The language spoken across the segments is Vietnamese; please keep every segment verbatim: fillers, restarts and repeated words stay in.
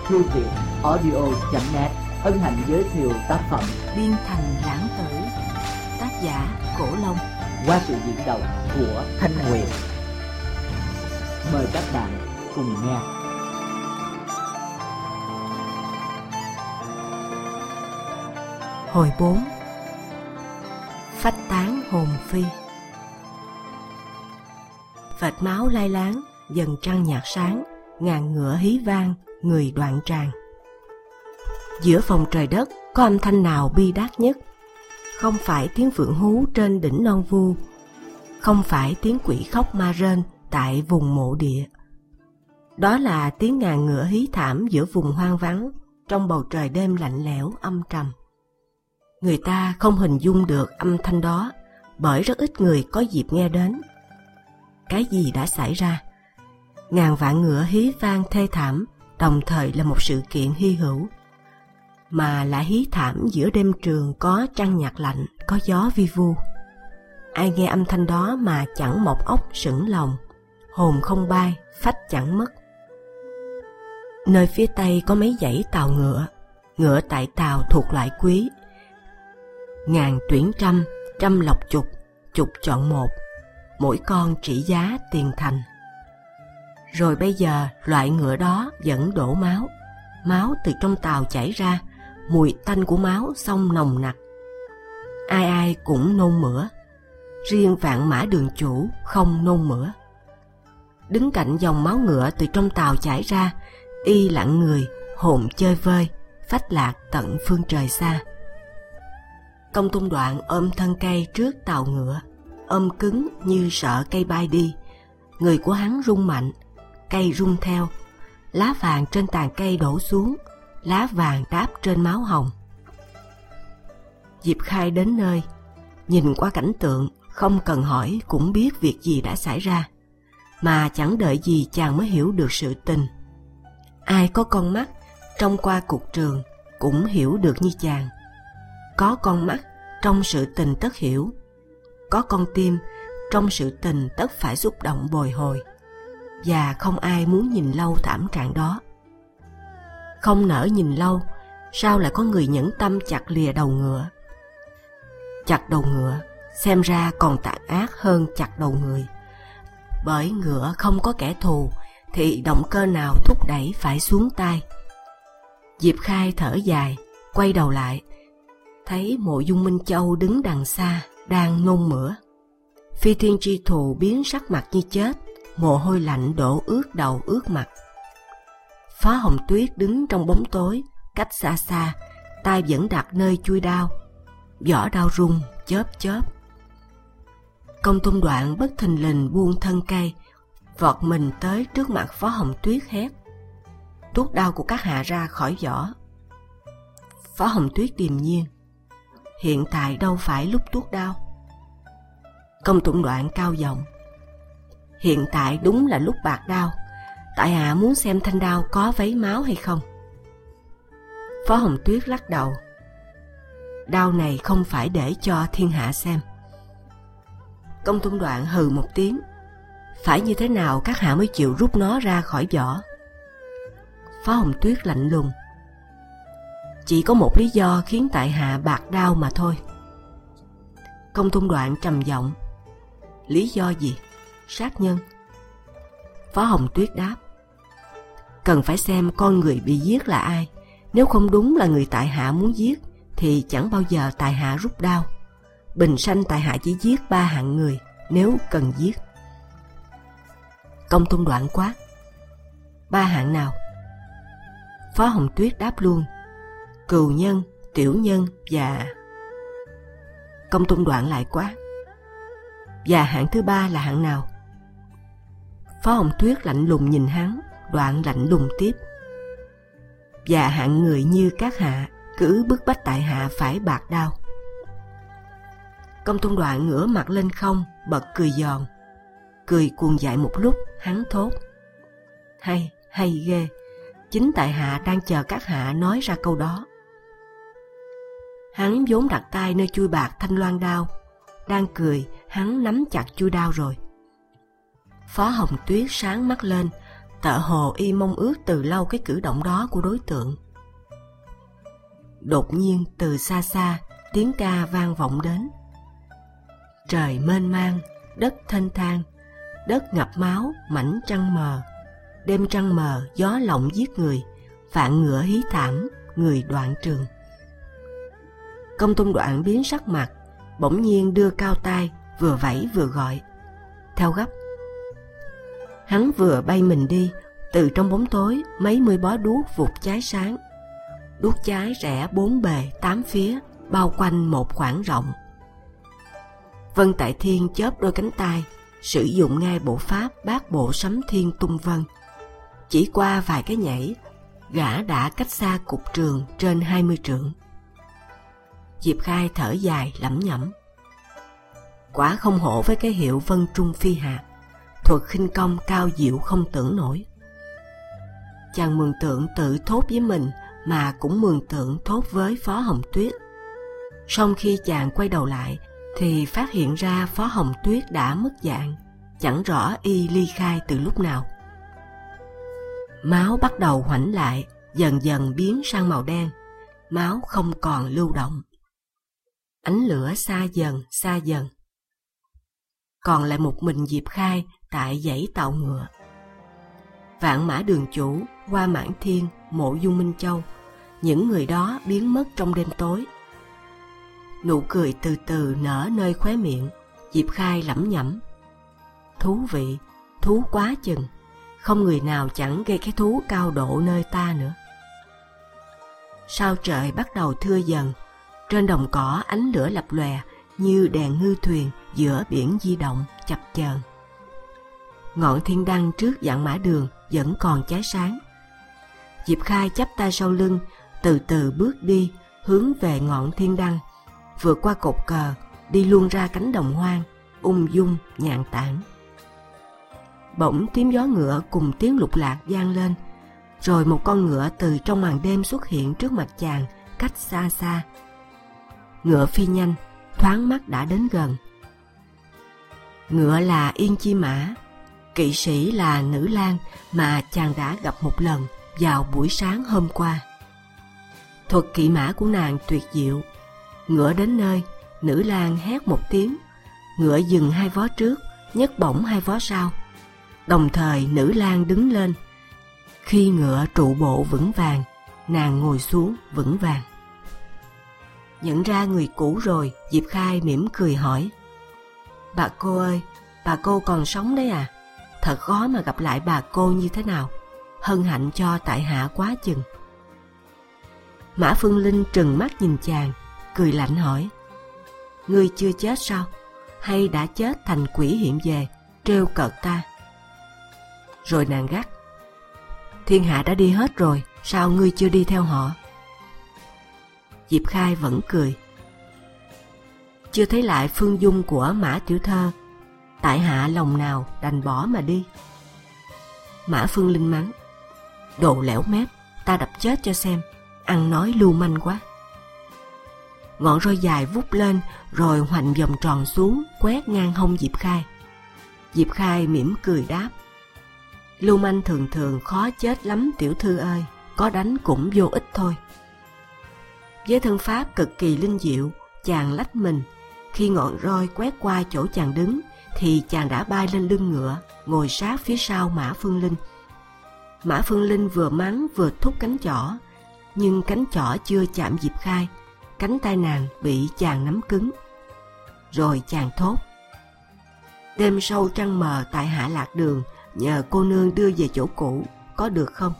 thư viện audio chấm net hân hạnh giới thiệu tác phẩm Biên Thành Lãng Tử, tác giả Cổ Long, qua sự diễn đọc của Thanh Huyền. Mời các bạn cùng nghe. Hồi bốn. Phách tán hồn phi. Vệt máu lai láng, dần trăng nhạt sáng, ngàn ngựa hí vang, người đoạn tràng. Giữa phòng trời đất có âm thanh nào bi đát nhất? Không phải tiếng phượng hú trên đỉnh non vu, không phải tiếng quỷ khóc ma rên tại vùng mộ địa. Đó là tiếng ngàn ngựa hí thảm giữa vùng hoang vắng, trong bầu trời đêm lạnh lẽo âm trầm. Người ta không hình dung được âm thanh đó, bởi rất ít người có dịp nghe đến. Cái gì đã xảy ra? Ngàn vạn ngựa hí vang thê thảm, đồng thời là một sự kiện hy hữu, mà lại hí thảm giữa đêm trường có trăng nhạt lạnh, có gió vi vu. Ai nghe âm thanh đó mà chẳng mọc óc sững lòng, hồn không bay, phách chẳng mất. Nơi phía tây có mấy dãy tàu ngựa, ngựa tại tàu thuộc loại quý. Ngàn tuyển trăm, trăm lọc chục, chục chọn một, mỗi con trị giá tiền thành. Rồi bây giờ loại ngựa đó vẫn đổ máu, máu từ trong tàu chảy ra, mùi tanh của máu xông nồng nặc. Ai ai cũng nôn mửa, riêng Vạn Mã Đường chủ không nôn mửa. Đứng cạnh dòng máu ngựa từ trong tàu chảy ra, y lặng người, hồn chơi vơi, phách lạc tận phương trời xa. Công Tôn Đoạn ôm thân cây trước tàu ngựa, ôm cứng như sợ cây bay đi. Người của hắn rung mạnh, cây rung theo, lá vàng trên tàn cây đổ xuống, lá vàng đáp trên máu hồng. Diệp Khai đến nơi, nhìn qua cảnh tượng, không cần hỏi cũng biết việc gì đã xảy ra, mà chẳng đợi gì chàng mới hiểu được sự tình. Ai có con mắt trông qua cuộc trường cũng hiểu được như chàng. Có con mắt trong sự tình tất hiểu, có con tim trong sự tình tất phải xúc động bồi hồi, và không ai muốn nhìn lâu thảm trạng đó. Không nỡ nhìn lâu, sao lại có người nhẫn tâm chặt lìa đầu ngựa? Chặt đầu ngựa xem ra còn tàn ác hơn chặt đầu người, bởi ngựa không có kẻ thù thì động cơ nào thúc đẩy phải xuống tay. Diệp Khai thở dài, quay đầu lại, thấy Mộ Dung Minh Châu đứng đằng xa đang nôn mửa. Phi Thiên Tri Thù biến sắc mặt như chết, mồ hôi lạnh đổ ướt đầu ướt mặt. Phó Hồng Tuyết đứng trong bóng tối, cách xa xa, tay vẫn đặt nơi chuôi đao, vỏ đao rung chớp chớp. Công Tôn Đoạn bất thình lình buông thân cây, vọt mình tới trước mặt Phó Hồng Tuyết hét: "Tuốt đao của các hạ ra khỏi vỏ." Phó Hồng Tuyết điềm nhiên: "Hiện tại đâu phải lúc tuốt đao." Công Tôn Đoạn cao giọng: "Hiện tại đúng là lúc bạc đao. Tại hạ muốn xem thanh đao có vấy máu hay không." Phó Hồng Tuyết lắc đầu: "Đao này không phải để cho thiên hạ xem." Công Tôn Đoạn hừ một tiếng: "Phải như thế nào các hạ mới chịu rút nó ra khỏi vỏ?" Phó Hồng Tuyết lạnh lùng: "Chỉ có một lý do khiến tại hạ bạc đao mà thôi." Công Tôn Đoạn trầm giọng: "Lý do gì? Sát nhân?" Phó Hồng Tuyết đáp: "Cần phải xem con người bị giết là ai. Nếu không đúng là người tại hạ muốn giết thì chẳng bao giờ tại hạ rút đao. Bình sanh tại hạ chỉ giết ba hạng người nếu cần giết." Công Tôn Đoạn quát: "Ba hạng nào?" Phó Hồng Tuyết đáp luôn: "Cừu nhân, tiểu nhân và..." Công Tôn Đoạn lại quát: "Và hạng thứ ba là hạng nào?" Phó Hồng Tuyết lạnh lùng nhìn hắn, Đoạn lạnh lùng tiếp: "Và hạng người như các hạ cứ bức bách tại hạ phải bạc đao." Công Tôn Đoạn ngửa mặt lên không, bật cười giòn. Cười cuồng dại một lúc, hắn thốt: "Hay, hay ghê. Chính tại hạ đang chờ các hạ nói ra câu đó." Hắn vốn đặt tay nơi chuôi bạc thanh loan đao, đang cười, hắn nắm chặt chuôi đao rồi. Phó Hồng Tuyết sáng mắt lên, tựa hồ y mong ước từ lâu cái cử động đó của đối tượng. Đột nhiên từ xa xa, tiếng ca vang vọng đến. Trời mênh mang, đất thênh thang, đất ngập máu, mảnh trăng mờ. Đêm trăng mờ, gió lộng giết người, vạn ngựa hí thảm, người đoạn trường. Công Tôn Đoạn biến sắc mặt, bỗng nhiên đưa cao tay, vừa vẫy vừa gọi. Theo gấp. Hắn vừa bay mình đi, từ trong bóng tối mấy mươi bó đuốc vụt cháy sáng. Đuốc cháy rẽ bốn bề tám phía, bao quanh một khoảng rộng. Vân Tại Thiên chớp đôi cánh tay, sử dụng ngay bộ pháp bát bộ sấm thiên tung vân. Chỉ qua vài cái nhảy, gã đã cách xa cục trường trên hai mươi trượng. Diệp Khai thở dài lẩm nhẩm. Quả không hổ với cái hiệu Vân Trung Phi Hạt, thuật khinh công cao diệu không tưởng nổi. Chàng mường tượng tự thốt với mình mà cũng mường tượng thốt với Phó Hồng Tuyết. Song khi chàng quay đầu lại thì phát hiện ra Phó Hồng Tuyết đã mất dạng, chẳng rõ y ly khai từ lúc nào. Máu bắt đầu hoãnh lại, dần dần biến sang màu đen, máu không còn lưu động. Ánh lửa xa dần xa dần. Còn lại một mình Diệp Khai tại dãy tạo ngựa. Vạn Mã Đường Chủ, Hoa Mãn Thiên, Mộ Dung Minh Châu, những người đó biến mất trong đêm tối. Nụ cười từ từ nở nơi khóe miệng. Diệp Khai lẩm nhẩm. Thú vị, thú quá chừng. Không người nào chẳng gây cái thú cao độ nơi ta nữa. Sao trời bắt đầu thưa dần. Trên đồng cỏ ánh lửa lập lòe như đèn ngư thuyền giữa biển di động chập chờn. Ngọn thiên đăng trước Vạn Mã Đường vẫn còn cháy sáng. Diệp Khai chắp tay sau lưng, từ từ bước đi hướng về ngọn thiên đăng, vượt qua cột cờ, đi luôn ra cánh đồng hoang, ung dung nhàn tản. Bỗng tiếng gió ngựa cùng tiếng lục lạc vang lên, rồi một con ngựa từ trong màn đêm xuất hiện trước mặt chàng, cách xa xa. Ngựa phi nhanh, thoáng mắt đã đến gần. Ngựa là Yên Chi Mã, kỵ sĩ là Nữ Lang mà chàng đã gặp một lần vào buổi sáng hôm qua. Thuật kỵ mã của nàng tuyệt diệu. Ngựa đến nơi, Nữ Lang hét một tiếng, ngựa dừng hai vó trước, nhấc bổng hai vó sau. Đồng thời Nữ Lang đứng lên. Khi ngựa trụ bộ vững vàng, nàng ngồi xuống vững vàng. Nhận ra người cũ rồi, Diệp Khai mỉm cười hỏi. Bà cô ơi, bà cô còn sống đấy à? Thật khó mà gặp lại bà cô như thế nào. Hân hạnh cho tại hạ quá chừng. Mã Phương Linh trừng mắt nhìn chàng, cười lạnh hỏi. Ngươi chưa chết sao? Hay đã chết thành quỷ hiện về, trêu cợt ta? Rồi nàng gắt. Thiên hạ đã đi hết rồi, sao ngươi chưa đi theo họ? Diệp Khai vẫn cười. Chưa thấy lại phương dung của Mã tiểu thơ, tại hạ lòng nào đành bỏ mà đi. Mã Phương Linh mắng. Đồ lẻo mép, ta đập chết cho xem, ăn nói lưu manh quá. Ngọn roi dài vút lên rồi hoành vòng tròn xuống, quét ngang hông Diệp Khai. Diệp Khai mỉm cười đáp. Lưu manh thường thường khó chết lắm tiểu thư ơi, có đánh cũng vô ích thôi. Với thân pháp cực kỳ linh diệu, chàng lách mình. Khi ngọn roi quét qua chỗ chàng đứng thì chàng đã bay lên lưng ngựa, ngồi sát phía sau Mã Phương Linh. Mã Phương Linh vừa mắng vừa thúc cánh chỏ, nhưng cánh chỏ chưa chạm Diệp Khai, cánh tay nàng bị chàng nắm cứng. Rồi chàng thốt. Đêm sâu trăng mờ tại hạ lạc đường, nhờ cô nương đưa về chỗ cũ, có được không?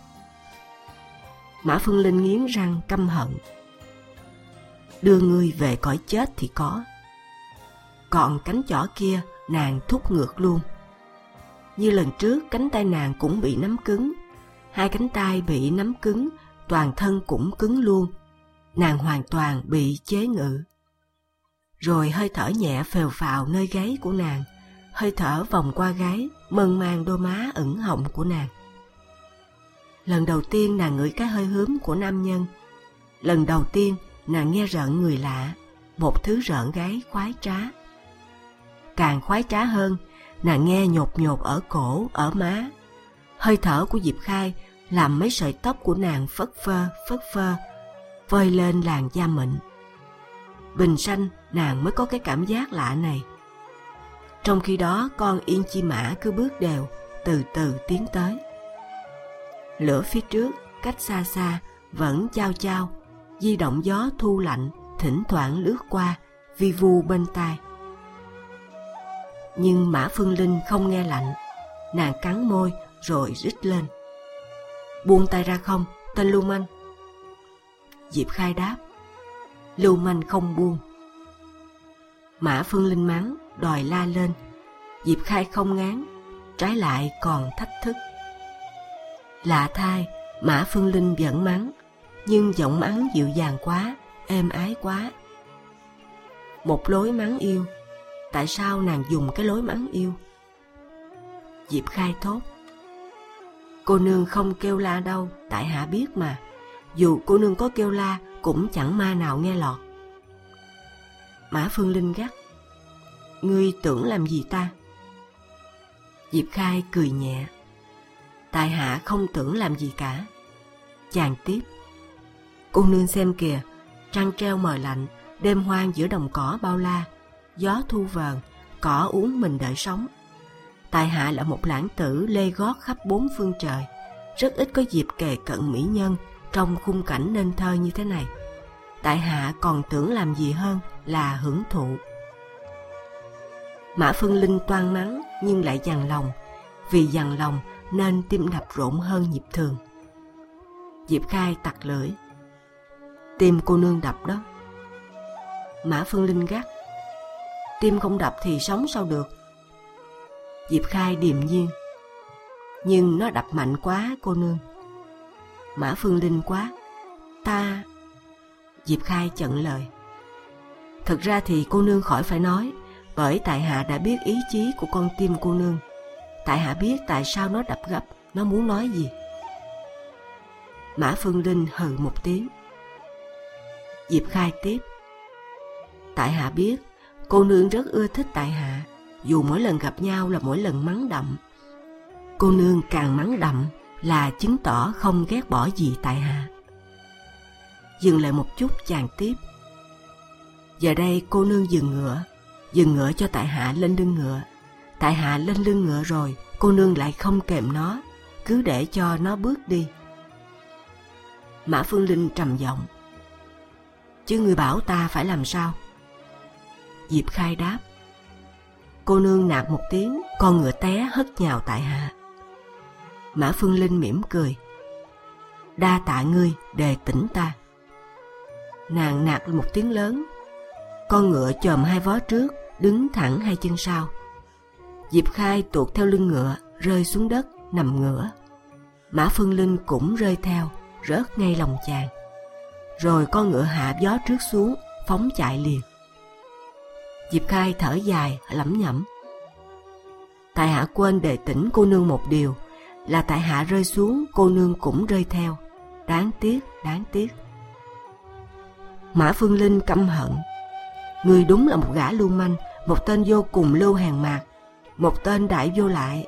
Mã Phương Linh nghiến răng căm hận. Đưa ngươi về cõi chết thì có. Còn cánh chỏ kia nàng thúc ngược luôn. Như lần trước cánh tay nàng cũng bị nắm cứng. Hai cánh tay bị nắm cứng, toàn thân cũng cứng luôn. Nàng hoàn toàn bị chế ngự. Rồi hơi thở nhẹ phèo phào nơi gáy của nàng, hơi thở vòng qua gáy, mơn man đôi má ửng hồng của nàng. Lần đầu tiên nàng ngửi cái hơi hướm của nam nhân. Lần đầu tiên nàng nghe rợn người lạ, một thứ rợn gáy khoái trá. Càng khoái trá hơn, nàng nghe nhột nhột ở cổ, ở má. Hơi thở của Diệp Khai làm mấy sợi tóc của nàng phất phơ phất phơ, phơi lên làn da mịn. Bình sanh nàng mới có cái cảm giác lạ này. Trong khi đó con yên chi mã cứ bước đều, từ từ tiến tới. Lửa phía trước, cách xa xa, vẫn chao chao, di động gió thu lạnh, thỉnh thoảng lướt qua, vi vu bên tai. Nhưng Mã Phương Linh không nghe lạnh, nàng cắn môi rồi rít lên. Buông tay ra không, tên lưu manh. Diệp Khai đáp. Lưu manh không buông. Mã Phương Linh mắng, đòi la lên. Diệp Khai không ngán, trái lại còn thách thức. Lạ thay, Mã Phương Linh vẫn mắng, nhưng giọng mắng dịu dàng quá, êm ái quá. Một lối mắng yêu. Tại sao nàng dùng cái lối mắng yêu? Diệp Khai thốt. Cô nương không kêu la đâu, tại hạ biết mà. Dù cô nương có kêu la, cũng chẳng ma nào nghe lọt. Mã Phương Linh gắt. Ngươi tưởng làm gì ta? Diệp Khai cười nhẹ. Tại hạ không tưởng làm gì cả. Chàng tiếp. Cô nương xem kìa, trăng treo mờ lạnh, đêm hoang giữa đồng cỏ bao la, gió thu vờn, cỏ uống mình đợi sống. Tại hạ là một lãng tử lê gót khắp bốn phương trời, rất ít có dịp kề cận mỹ nhân trong khung cảnh nên thơ như thế này. Tại hạ còn tưởng làm gì hơn là hưởng thụ. Mã Phương Linh toan mắng nhưng lại dằn lòng, vì dằn lòng nên tim đập rộn hơn nhịp thường. Diệp Khai tặc lưỡi. Tim cô nương đập đó. Mã Phương Linh gắt. Tim không đập thì sống sao được? Diệp Khai điềm nhiên. Nhưng nó đập mạnh quá cô nương. Mã Phương Linh quá. Ta... Diệp Khai chặn lời. Thực ra thì cô nương khỏi phải nói, bởi tại hạ đã biết ý chí của con tim cô nương. Tại hạ biết tại sao nó đập gấp, nó muốn nói gì. Mã Phương Linh hừ một tiếng. Diệp Khai tiếp. Tại hạ biết cô nương rất ưa thích tại hạ, dù mỗi lần gặp nhau là mỗi lần mắng đậm. Cô nương càng mắng đậm là chứng tỏ không ghét bỏ gì tại hạ. Dừng lại một chút, chàng tiếp. Giờ đây cô nương dừng ngựa, dừng ngựa cho tại hạ lên lưng ngựa. Tại hạ lên lưng ngựa rồi, cô nương lại không kềm nó, cứ để cho nó bước đi. Mã Phương Linh trầm giọng. Chứ người bảo ta phải làm sao? Diệp Khai đáp. Cô nương nạt một tiếng, con ngựa té hất nhào tại hạ. Mã Phương Linh mỉm cười. Đa tạ ngươi đề tỉnh ta. Nàng nạt một tiếng lớn. Con ngựa chồm hai vó trước, đứng thẳng hai chân sau. Diệp Khai tuột theo lưng ngựa, rơi xuống đất, nằm ngửa. Mã Phương Linh cũng rơi theo, rớt ngay lòng chàng. Rồi con ngựa hạ gió trước xuống, phóng chạy liền. Diệp Khai thở dài, lẩm nhẩm. Tại hạ quên đề tỉnh cô nương một điều, là tại hạ rơi xuống, cô nương cũng rơi theo. Đáng tiếc, đáng tiếc. Mã Phương Linh căm hận. Ngươi đúng là một gã lưu manh, một tên vô cùng lưu hàng mạc, một tên đại vô lại.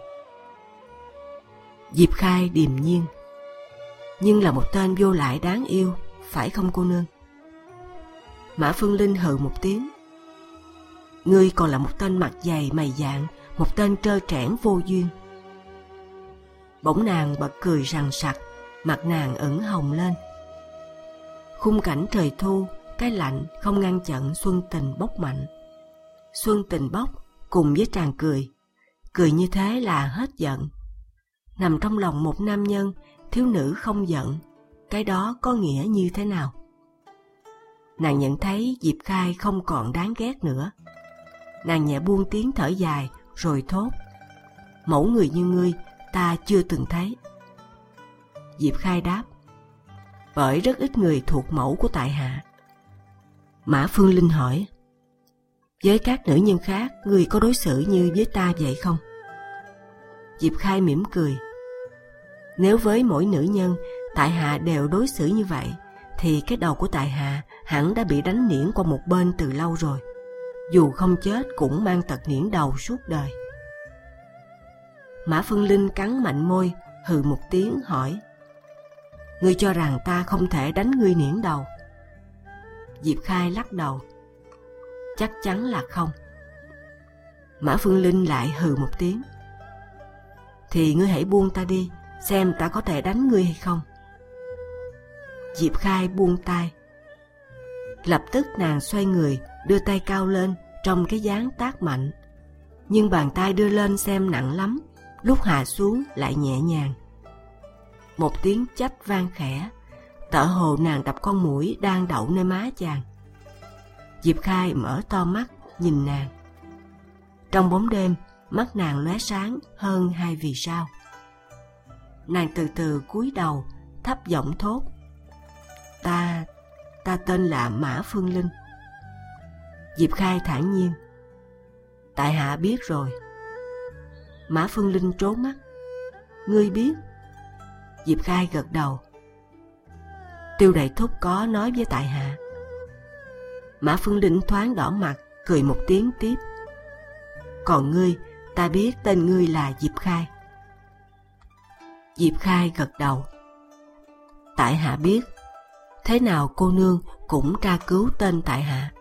Diệp Khai điềm nhiên. Nhưng là một tên vô lại đáng yêu, phải không cô nương? Mã Phương Linh hừ một tiếng. Ngươi còn là một tên mặt dày mày dạn, một tên trơ trẽn vô duyên. Bỗng nàng bật cười rằng sặc, mặt nàng ửng hồng lên. Khung cảnh trời thu, cái lạnh không ngăn chặn xuân tình bốc mạnh. Xuân tình bốc cùng với tràn cười, cười như thế là hết giận. Nằm trong lòng một nam nhân, thiếu nữ không giận, cái đó có nghĩa như thế nào? Nàng nhận thấy Diệp Khai không còn đáng ghét nữa. Nàng nhẹ buông tiếng thở dài rồi thốt. Mẫu người như ngươi ta chưa từng thấy. Diệp Khai đáp. Bởi rất ít người thuộc mẫu của tại hạ. Mã Phương Linh hỏi. Với các nữ nhân khác, ngươi có đối xử như với ta vậy không? Diệp Khai mỉm cười. Nếu với mỗi nữ nhân tại hạ đều đối xử như vậy, thì cái đầu của tại hạ hẳn đã bị đánh niễn qua một bên từ lâu rồi. Dù không chết cũng mang tật niễn đầu suốt đời. Mã Phương Linh cắn mạnh môi, hừ một tiếng hỏi: Ngươi cho rằng ta không thể đánh ngươi niễn đầu? Diệp Khai lắc đầu: Chắc chắn là không. Mã Phương Linh lại hừ một tiếng: Thì ngươi hãy buông ta đi, xem ta có thể đánh ngươi hay không. Diệp Khai buông tay. Lập tức nàng xoay người, đưa tay cao lên trong cái dáng tát mạnh. Nhưng bàn tay đưa lên xem nặng lắm, lúc hạ xuống lại nhẹ nhàng. Một tiếng chách vang khẽ, tựa hồ nàng đập con muỗi đang đậu nơi má chàng. Diệp Khai mở to mắt nhìn nàng. Trong bóng đêm, mắt nàng lóe sáng hơn hai vì sao. Nàng từ từ cúi đầu, thấp giọng thốt: Ta, ta tên là Mã Phương Linh. Diệp Khai thản nhiên: Tại hạ biết rồi. Mã Phương Linh trố mắt: Ngươi biết? Diệp Khai gật đầu: Tiêu đại thúc có nói với tại hạ. Mã Phương Linh thoáng đỏ mặt, cười một tiếng tiếp: Còn ngươi, ta biết tên ngươi là Diệp Khai. Diệp Khai gật đầu: Tại hạ biết. Thế nào cô nương cũng tra cứu tên tại hạ.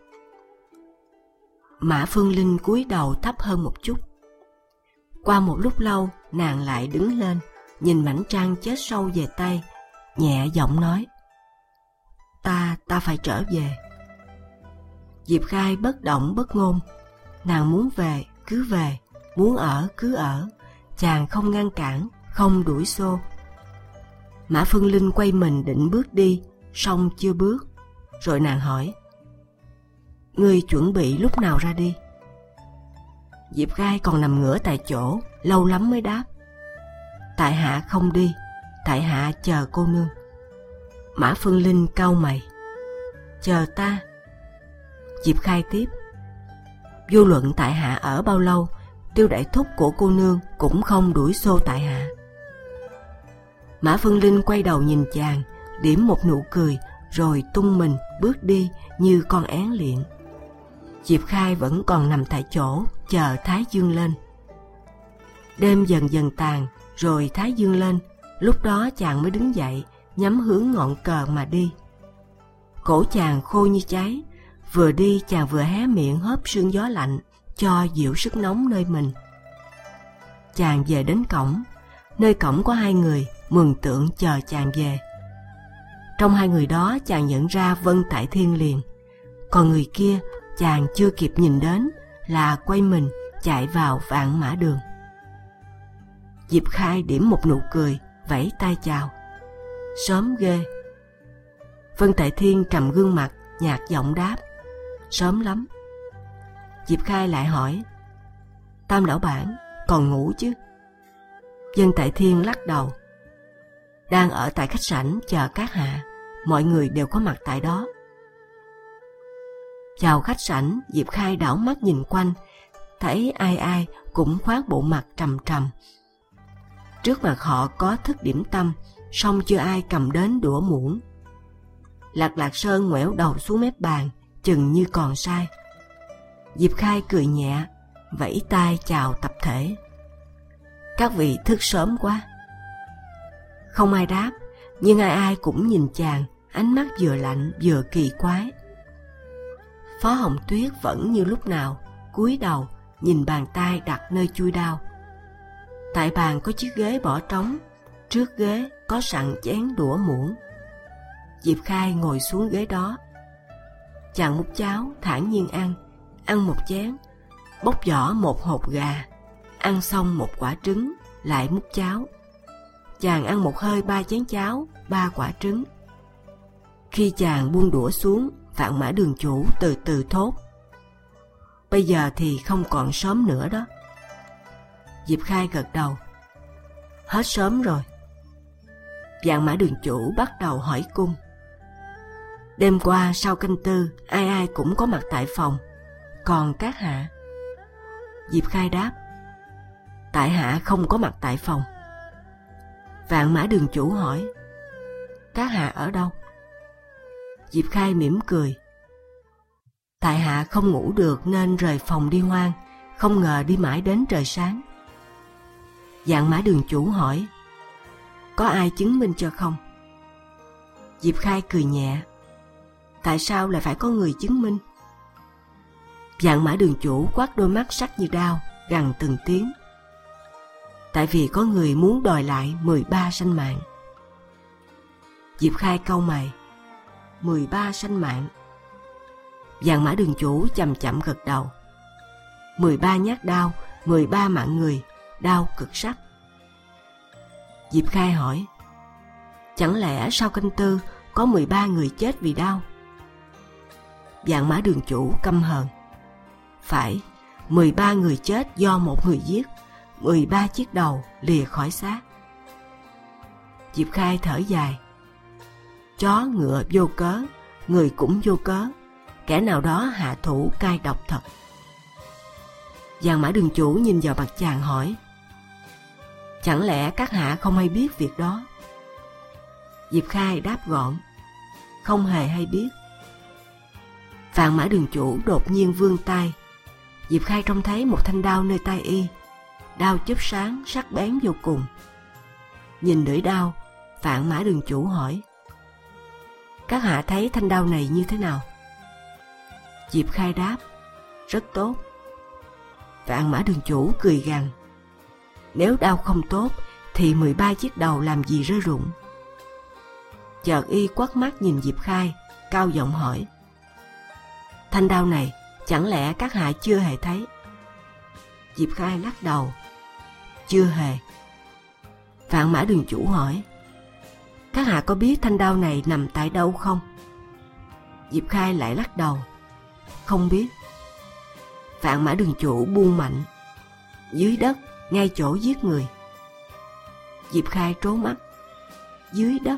Mã Phương Linh cúi đầu thấp hơn một chút. Qua một lúc lâu, nàng lại đứng lên, nhìn mảnh trăng chết sâu về Tây, nhẹ giọng nói: Ta, ta phải trở về. Diệp Khai bất động bất ngôn. Nàng muốn về cứ về, muốn ở cứ ở, chàng không ngăn cản, không đuổi xô. Mã Phương Linh quay mình định bước đi, song chưa bước. Rồi nàng hỏi: Ngươi chuẩn bị lúc nào ra đi? Diệp Khai còn nằm ngửa tại chỗ, lâu lắm mới đáp: Tại hạ không đi, tại hạ chờ cô nương. Mã Phương Linh cau mày: Chờ ta? Diệp Khai tiếp: Vô luận tại hạ ở bao lâu, Tiêu đại thúc của cô nương cũng không đuổi xô tại hạ. Mã Phương Linh quay đầu nhìn chàng, điểm một nụ cười, rồi tung mình bước đi như con én liệng. Diệp Khai vẫn còn nằm tại chỗ, chờ thái dương lên. Đêm dần dần tàn, rồi thái dương lên, lúc đó chàng mới đứng dậy, nhắm hướng ngọn cờ mà đi. Cổ chàng khô như cháy, vừa đi chàng vừa hé miệng hớp sương gió lạnh, cho dịu sức nóng nơi mình. Chàng về đến cổng, nơi cổng có hai người mường tượng chờ chàng về. Trong hai người đó chàng nhận ra Vân Tại Thiên liền, còn người kia chàng chưa kịp nhìn đến là quay mình chạy vào Vạn Mã Đường. Diệp Khai điểm một nụ cười, vẫy tay chào: Sớm ghê. Vân Tại Thiên trầm gương mặt, nhạt giọng đáp: Sớm lắm. Diệp Khai lại hỏi: Tam lão bản còn ngủ chứ? Vân Tại Thiên lắc đầu: Đang ở tại khách sảnh chờ các hạ, mọi người đều có mặt tại đó. Vào khách sảnh, Diệp Khai đảo mắt nhìn quanh, thấy ai ai cũng khoác bộ mặt trầm trầm. Trước mặt họ có thức điểm tâm, song chưa ai cầm đến đũa muỗng. Lạc Lạc Sơn ngoẻo đầu xuống mép bàn, chừng như còn say. Diệp Khai cười nhẹ, vẫy tay chào tập thể: Các vị thức sớm quá. Không ai đáp, nhưng ai ai cũng nhìn chàng, ánh mắt vừa lạnh vừa kỳ quái. Phó Hồng Tuyết vẫn như lúc nào, cúi đầu nhìn bàn tay đặt nơi chui đao. Tại bàn có chiếc ghế bỏ trống, trước ghế có sẵn chén đũa muỗng. Diệp Khai ngồi xuống ghế đó. Chàng múc cháo thản nhiên ăn, ăn một chén, bóc vỏ một hột gà, ăn xong một quả trứng, lại múc cháo. Chàng ăn một hơi ba chén cháo, ba quả trứng. Khi chàng buông đũa xuống, Vạn Mã Đường chủ từ từ thốt: Bây giờ thì không còn sớm nữa đó. Diệp Khai gật đầu: Hết sớm rồi. Vạn Mã Đường chủ bắt đầu hỏi cung: Đêm qua sau canh tư, ai ai cũng có mặt tại phòng, còn các hạ? Diệp Khai đáp: Tại hạ không có mặt tại phòng. Vạn Mã Đường chủ hỏi: Các hạ ở đâu? Diệp Khai mỉm cười: Tại hạ không ngủ được nên rời phòng đi hoang, không ngờ đi mãi đến trời sáng. Vạn Mã Đường chủ hỏi: có ai chứng minh cho không? Diệp Khai cười nhẹ. Tại sao lại phải có người chứng minh? Vạn Mã Đường chủ quát đôi mắt sắc như đao, gằn từng tiếng. Tại vì có người muốn đòi lại mười ba sanh mạng. Diệp Khai cau mày. mười ba sanh mạng. Vạn Mã Đường chủ chậm chậm gật đầu. mười ba nhát đao, mười ba mạng người, đao cực sắc. Diệp Khai hỏi, chẳng lẽ sau canh tư có mười ba người chết vì đao? Vạn Mã Đường chủ căm hờn. Phải, mười ba người chết do một người giết, mười ba chiếc đầu lìa khỏi xác. Diệp Khai thở dài. Chó ngựa vô cớ, người cũng vô cớ, kẻ nào đó hạ thủ cay độc thật. Vạn Mã Đường chủ nhìn vào mặt chàng hỏi, chẳng lẽ các hạ không hay biết việc đó? Diệp Khai đáp gọn, không hề hay biết. Vạn Mã Đường chủ đột nhiên vươn tay. Diệp Khai trông thấy một thanh đao nơi tay y, đao chớp sáng sắc bén vô cùng. Nhìn lưỡi đao, Vạn Mã Đường chủ hỏi, các hạ thấy thanh đao này như thế nào? Diệp Khai đáp, rất tốt. Vạn Mã Đường chủ cười gằn, nếu đao không tốt thì mười ba chiếc đầu làm gì rơi rụng? Chợt y quắt mắt nhìn Diệp Khai, cao giọng hỏi, thanh đao này chẳng lẽ các hạ chưa hề thấy? Diệp Khai lắc đầu, chưa hề. Vạn Mã Đường chủ hỏi, các hạ có biết thanh đao này nằm tại đâu không? Diệp Khai lại lắc đầu, không biết. Vạn Mã Đường chủ buông mạnh, dưới đất, ngay chỗ giết người. Diệp Khai trố mắt, dưới đất.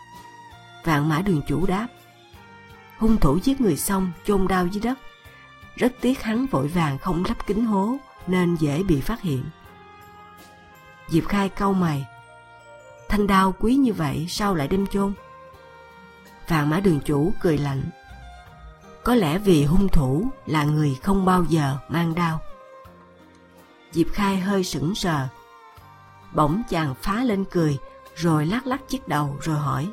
Vạn Mã Đường chủ đáp, hung thủ giết người xong chôn đao dưới đất, rất tiếc hắn vội vàng không lắp kính hố nên dễ bị phát hiện. Diệp Khai cau mày, thanh đao quý như vậy sao lại đem chôn? Vạn Mã Đường chủ cười lạnh, có lẽ vì hung thủ là người không bao giờ mang đao. Diệp Khai hơi sững sờ. Bỗng chàng phá lên cười, rồi lắc lắc chiếc đầu rồi hỏi,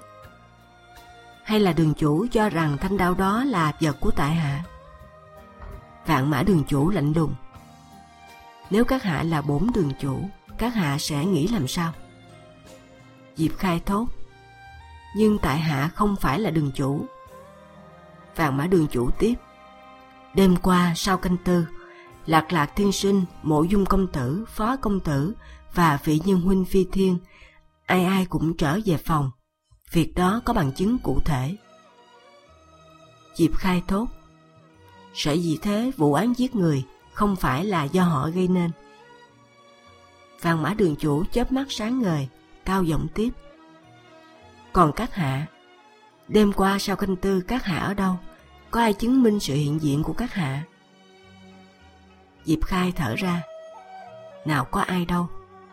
hay là đường chủ cho rằng thanh đao đó là vật của tại hạ? Vạn Mã Đường chủ lạnh lùng, nếu các hạ là bổn đường chủ, các hạ sẽ nghĩ làm sao? Diệp Khai thốt, nhưng tại hạ không phải là đường chủ. Vạn Mã Đường chủ tiếp, đêm qua sau canh tư, Lạc Lạc tiên sinh, Mộ Dung công tử, Phó công tử và vị nhân huynh Phi Thiên, ai ai cũng trở về phòng. Việc đó có bằng chứng cụ thể. Diệp Khai thốt, sở dĩ thế vụ án giết người không phải là do họ gây nên. Vạn Mã Đường chủ chớp mắt sáng ngời, cao giọng tiếp, còn các hạ, đêm qua sau canh tư các hạ ở đâu? Có ai chứng minh sự hiện diện của các hạ? Diệp Khai thở ra, nào có ai đâu.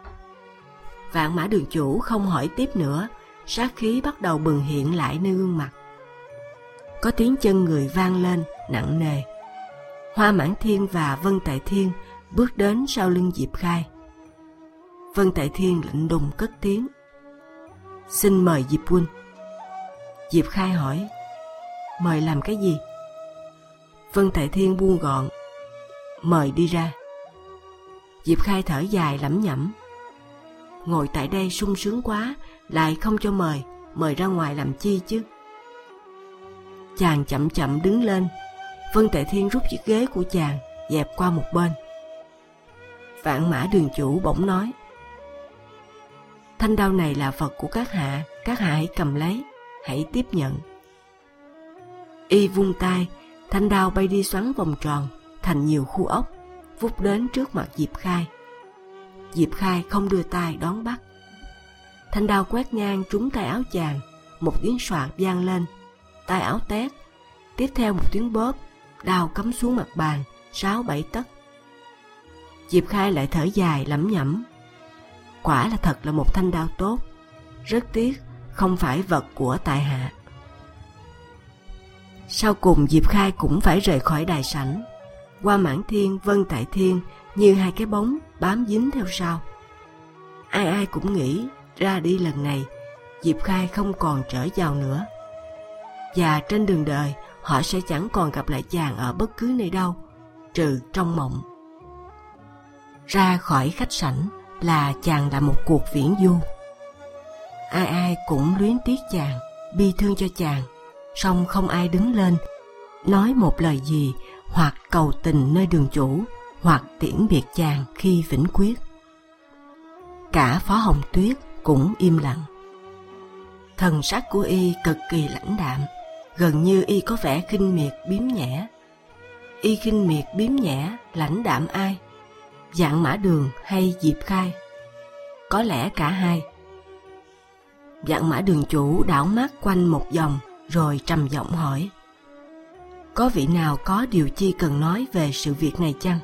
Vạn Mã Đường chủ không hỏi tiếp nữa, sát khí bắt đầu bừng hiện lại nơi gương mặt. Có tiếng chân người vang lên nặng nề. Hoa Mãn Thiên và Vân Tại Thiên bước đến sau lưng Diệp Khai. Vân Tại Thiên lạnh lùng cất tiếng, xin mời Diệp huynh. Diệp Khai hỏi, mời làm cái gì? Vân Tại Thiên buông gọn, mời đi ra. Diệp Khai thở dài lẩm nhẩm, ngồi tại đây sung sướng quá, lại không cho mời, mời ra ngoài làm chi chứ? Chàng chậm chậm đứng lên. Vân Tại Thiên rút chiếc ghế của chàng dẹp qua một bên. Vạn Mã Đường chủ bỗng nói, thanh đao này là vật của các hạ, các hạ hãy cầm lấy, hãy tiếp nhận. Y vung tay, thanh đao bay đi xoắn vòng tròn thành nhiều khu ốc, vút đến trước mặt Diệp Khai. Diệp Khai không đưa tay đón bắt. Thanh đao quét ngang trúng tay áo chàng, một tiếng soạt vang lên, tay áo tét. Tiếp theo một tiếng bóp, đao cắm xuống mặt bàn sáu bảy tấc. Diệp Khai lại thở dài lẩm nhẩm, quả là thật là một thanh đao tốt, rất tiếc không phải vật của tại hạ. Sau cùng Diệp Khai cũng phải rời khỏi đại sảnh. Hoa Mãn Thiên, Vân Tại Thiên như hai cái bóng bám dính theo sau. Ai ai cũng nghĩ ra đi lần này, Diệp Khai không còn trở vào nữa. Và trên đường đời, họ sẽ chẳng còn gặp lại chàng ở bất cứ nơi đâu, trừ trong mộng. Ra khỏi khách sảnh là chàng là một cuộc viễn du. Ai ai cũng luyến tiếc chàng, bi thương cho chàng, song không ai đứng lên nói một lời gì, hoặc cầu tình nơi đường chủ, hoặc tiễn biệt chàng khi vĩnh quyết. Cả Phó Hồng Tuyết cũng im lặng. Thần sắc của y cực kỳ lãnh đạm, gần như y có vẻ khinh miệt biếm nhẽ. Y khinh miệt biếm nhẽ, lãnh đạm ai? Vạn Mã Đường hay Diệp Khai? Có lẽ cả hai. Vạn Mã Đường chủ đảo mắt quanh một vòng, rồi trầm giọng hỏi: có vị nào có điều chi cần nói về sự việc này chăng?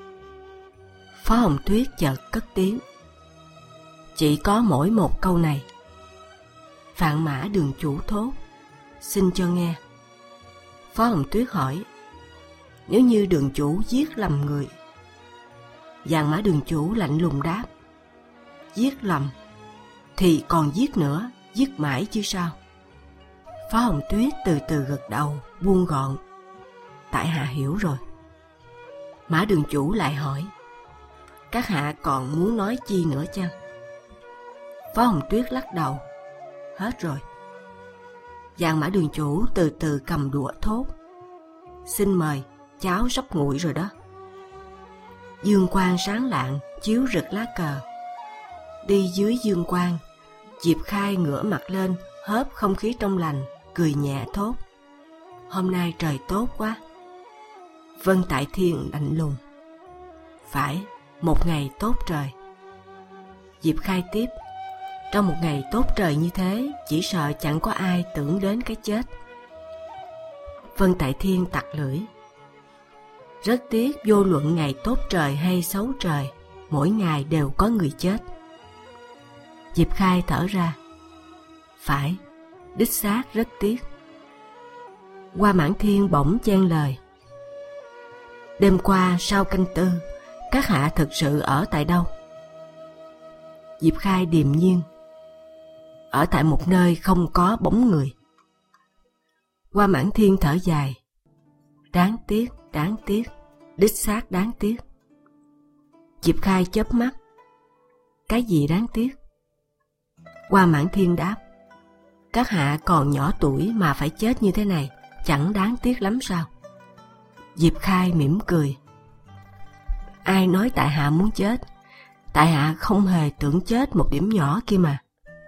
Phó Hồng Tuyết chợt cất tiếng: chỉ có mỗi một câu này. Vạn Mã Đường chủ thốt: xin cho nghe. Phó Hồng Tuyết hỏi: nếu như đường chủ giết lầm người? Vạn Mã Đường chủ lạnh lùng đáp: giết lầm thì còn giết nữa, giết mãi chứ sao? Phó Hồng Tuyết từ từ gật đầu, buông gọn: tại hạ hiểu rồi. Mã Đường chủ lại hỏi: các hạ còn muốn nói chi nữa chăng? Phó Hồng Tuyết lắc đầu: hết rồi. Vạn Mã Đường chủ từ từ cầm đũa thốt: xin mời, cháo sắp nguội rồi đó. Dương quang sáng lạng chiếu rực lá cờ. Đi dưới dương quang, Diệp Khai ngửa mặt lên, hớp không khí trong lành, cười nhẹ thốt: hôm nay trời tốt quá. Vân Tại Thiên lạnh lùng: phải, một ngày tốt trời. Diệp Khai tiếp: trong một ngày tốt trời như thế, chỉ sợ chẳng có ai tưởng đến cái chết. Vân Tại Thiên tặc lưỡi: rất tiếc, vô luận ngày tốt trời hay xấu trời, mỗi ngày đều có người chết. Diệp Khai thở ra: phải, đích xác rất tiếc. Hoa Mãn Thiên bỗng chen lời: đêm qua sau canh tư, các hạ thực sự ở tại đâu? Diệp Khai điềm nhiên: ở tại một nơi không có bóng người. Hoa Mãn Thiên thở dài: đáng tiếc, đáng tiếc, đích xác đáng tiếc. Diệp Khai chớp mắt: cái gì đáng tiếc? Hoa Mãn Thiên đáp: các hạ còn nhỏ tuổi mà phải chết như thế này, chẳng đáng tiếc lắm sao? Diệp Khai mỉm cười: ai nói tại hạ muốn chết? Tại hạ không hề tưởng chết một điểm nhỏ kia mà.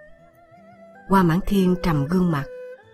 Hoa Mãn Thiên trầm gương mặt: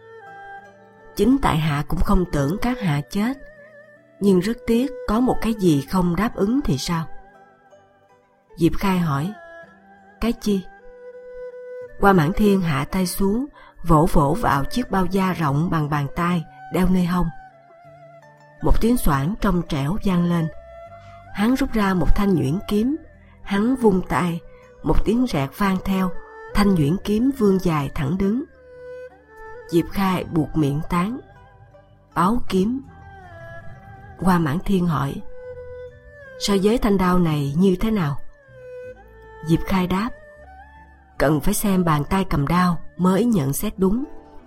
chính tại hạ cũng không tưởng các hạ chết, nhưng rất tiếc có một cái gì không đáp ứng thì sao? Diệp Khai hỏi: cái chi? Hoa Mãn Thiên hạ tay xuống, vỗ vỗ vào chiếc bao da rộng bằng bàn tay đeo nơi hông. Một tiếng xoảng trong trẻo vang lên. Hắn rút ra một thanh nhuyễn kiếm. Hắn vung tay, một tiếng rẹt vang theo, thanh nhuyễn kiếm vươn dài thẳng đứng. Diệp Khai buộc miệng tán: báu kiếm. Hoa Mãn Thiên hỏi: so với thanh đao này như thế nào? Diệp Khai đáp: cần phải xem bàn tay cầm đao mới nhận xét đúng.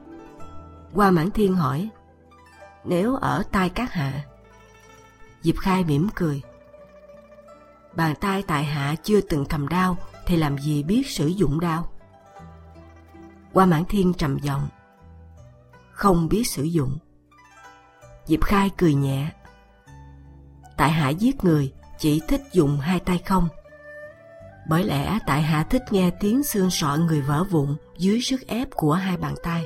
Hoa Mãn Thiên hỏi: nếu ở tay các hạ? Diệp Khai mỉm cười: bàn tay tại hạ chưa từng cầm đao thì làm gì biết sử dụng đao? Hoa Mãn Thiên trầm giọng: không biết sử dụng. Diệp Khai cười nhẹ: tại hạ giết người chỉ thích dùng hai tay không. Bởi lẽ tại hạ thích nghe tiếng xương sọ người vỡ vụn dưới sức ép của hai bàn tay.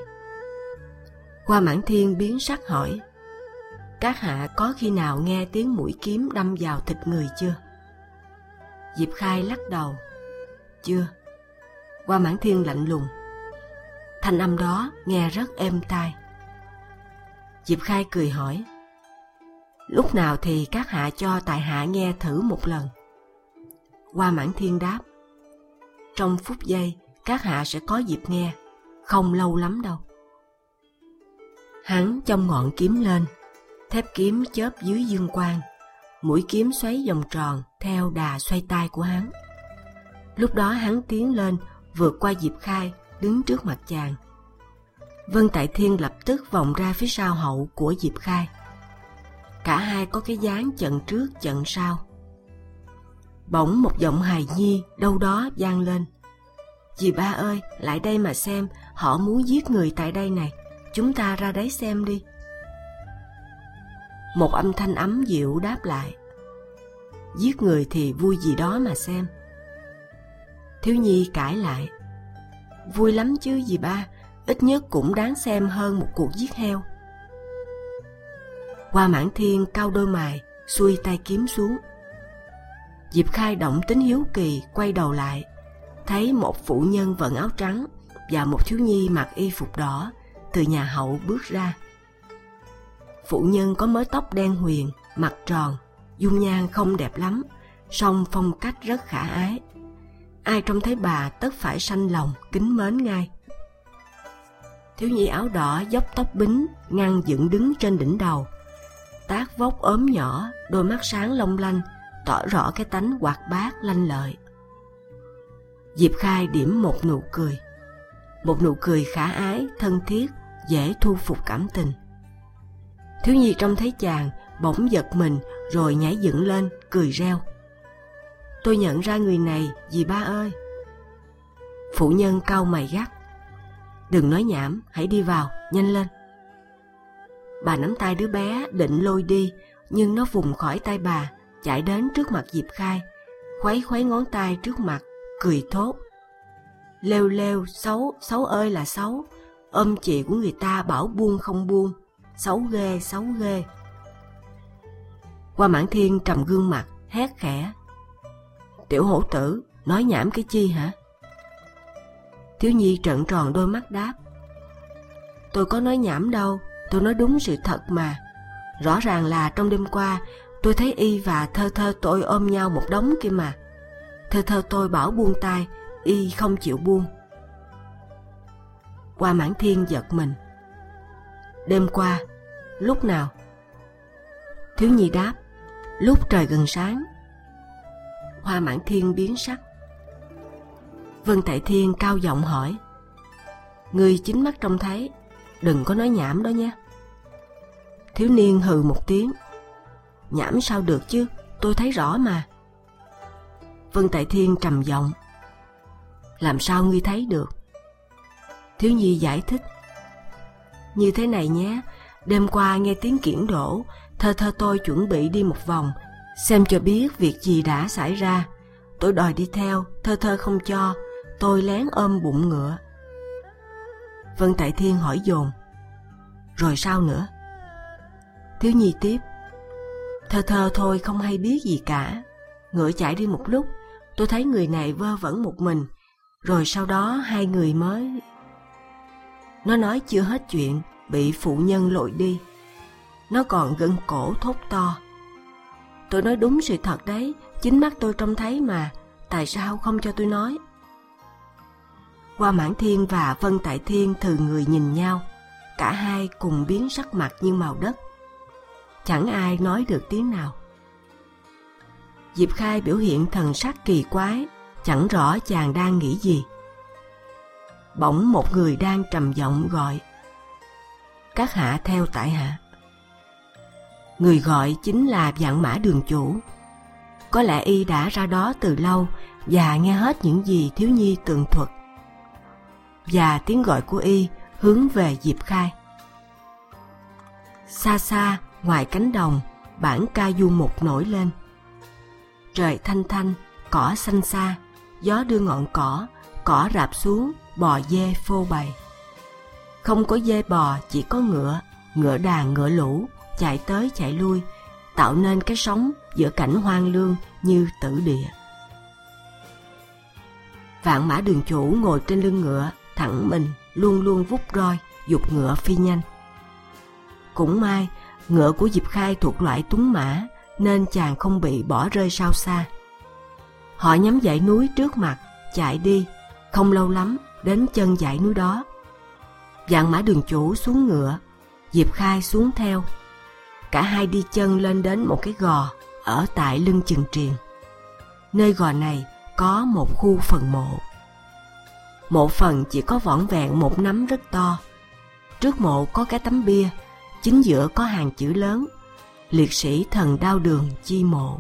Hoa Mãn Thiên biến sắc hỏi: các hạ có khi nào nghe tiếng mũi kiếm đâm vào thịt người chưa? Diệp Khai lắc đầu: chưa. Hoa Mãn Thiên lạnh lùng: thanh âm đó nghe rất êm tai. Diệp Khai cười hỏi: lúc nào thì các hạ cho tại hạ nghe thử một lần? Hoa Mãn Thiên đáp: trong phút giây các hạ sẽ có dịp nghe, không lâu lắm đâu. Hắn chông ngọn kiếm lên, thép kiếm chớp dưới dương quang, mũi kiếm xoáy vòng tròn theo đà xoay tay của hắn. Lúc đó hắn tiến lên, vượt qua Diệp Khai, đứng trước mặt chàng. Vân Tại Thiên lập tức vòng ra phía sau hậu của Diệp Khai. Cả hai có cái dáng chận trước chận sau. Bỗng một giọng hài nhi đâu đó vang lên: "Dì ba ơi, lại đây mà xem, họ muốn giết người tại đây này, chúng ta ra đấy xem đi." Một âm thanh ấm dịu đáp lại: "Giết người thì vui gì đó mà xem." Thiếu nhi cãi lại: "Vui lắm chứ dì ba, ít nhất cũng đáng xem hơn một cuộc giết heo." Hoa Mãn Thiên cau đôi mày, xuôi tay kiếm xuống. Diệp Khai động tính hiếu kỳ, quay đầu lại, thấy một phụ nhân vận áo trắng và một thiếu nhi mặc y phục đỏ từ nhà hậu bước ra. Phụ nhân có mớ tóc đen huyền, mặt tròn, dung nhan không đẹp lắm, song phong cách rất khả ái. Ai trông thấy bà tất phải sanh lòng kính mến ngay. Thiếu nhi áo đỏ dốc tóc bính, ngăn dựng đứng trên đỉnh đầu, tác vóc ốm nhỏ, đôi mắt sáng long lanh, tỏ rõ cái tánh hoạt bát lanh lợi. Diệp Khai điểm một nụ cười, một nụ cười khả ái, thân thiết, dễ thu phục cảm tình. Thiếu nhi trông thấy chàng, bỗng giật mình rồi nhảy dựng lên, cười reo: "Tôi nhận ra người này, dì ba ơi." Phụ nhân cau mày gắt: "Đừng nói nhảm, hãy đi vào, nhanh lên." Bà nắm tay đứa bé định lôi đi, nhưng nó vùng khỏi tay bà, chạy đến trước mặt Diệp Khai, khuấy khuấy ngón tay trước mặt, cười thốt: "Lêu lêu, xấu, xấu ơi là xấu, ôm chị của người ta bảo buông không buông, xấu ghê, xấu ghê." Hoa Mãn Thiên trầm gương mặt, hét khẽ: "Tiểu hổ tử, nói nhảm cái chi hả?" Thiếu nhi trợn tròn đôi mắt đáp: "Tôi có nói nhảm đâu, tôi nói đúng sự thật mà. Rõ ràng là trong đêm qua tôi thấy y và thơ thơ tôi ôm nhau một đống kia mà. Thơ thơ tôi bảo buông tay, y không chịu buông." Hoa Mãn Thiên giật mình: "Đêm qua, lúc nào?" Thiếu nhi đáp: "Lúc trời gần sáng." Hoa Mãn Thiên biến sắc. Vân Tại Thiên cao giọng hỏi: "Ngươi chính mắt trông thấy, đừng có nói nhảm đó nhé." Thiếu niên hừ một tiếng: "Nhảm sao được chứ, tôi thấy rõ mà." Vân Tại Thiên trầm giọng: "Làm sao ngươi thấy được?" Thiếu nhi giải thích: "Như thế này nhé, đêm qua nghe tiếng kiển đổ, thơ thơ tôi chuẩn bị đi một vòng, xem cho biết việc gì đã xảy ra. Tôi đòi đi theo, thơ thơ không cho, tôi lén ôm bụng ngựa." Vân Tại Thiên hỏi dồn: "Rồi sao nữa?" Thiếu nhi tiếp: "Thơ thơ thôi không hay biết gì cả. Ngựa chạy đi một lúc, tôi thấy người này vơ vẩn một mình, rồi sau đó hai người mới..." Nó nói chưa hết chuyện, bị phụ nhân lội đi. Nó còn gân cổ thốt to: "Tôi nói đúng sự thật đấy, chính mắt tôi trông thấy mà, tại sao không cho tôi nói?" Hoa Mãn Thiên và Vân Tại Thiên thừ người nhìn nhau, cả hai cùng biến sắc mặt như màu đất. Chẳng ai nói được tiếng nào. Diệp Khai biểu hiện thần sắc kỳ quái, chẳng rõ chàng đang nghĩ gì. Bỗng một người đang trầm giọng gọi: "Các hạ theo tại hạ." Người gọi chính là Vạn Mã Đường chủ. Có lẽ y đã ra đó từ lâu và nghe hết những gì thiếu nhi tường thuật. Và tiếng gọi của y hướng về Diệp Khai. Xa xa ngoài cánh đồng, bản ca du mục nổi lên. Trời thanh thanh, cỏ xanh xa, gió đưa ngọn cỏ, cỏ rạp xuống, bò dê phô bày. Không có dê bò, chỉ có ngựa, ngựa đàn ngựa lũ, chạy tới chạy lui, tạo nên cái sóng giữa cảnh hoang lương như tử địa. Vạn Mã Đường chủ ngồi trên lưng ngựa, thẳng mình, luôn luôn vút roi, giục ngựa phi nhanh. Cũng may, ngựa của Diệp Khai thuộc loại tuấn mã, nên chàng không bị bỏ rơi sao xa. Họ nhắm dãy núi trước mặt, chạy đi, không lâu lắm đến chân dãy núi đó. Vạn Mã Đường chủ xuống ngựa, Diệp Khai xuống theo. Cả hai đi chân lên đến một cái gò ở tại lưng chừng triền. Nơi gò này có một khu phần mộ. Mộ phần chỉ có vỏn vẹn một nắm rất to. Trước mộ có cái tấm bia, chính giữa có hàng chữ lớn: liệt sĩ thần đao đường chi mộ.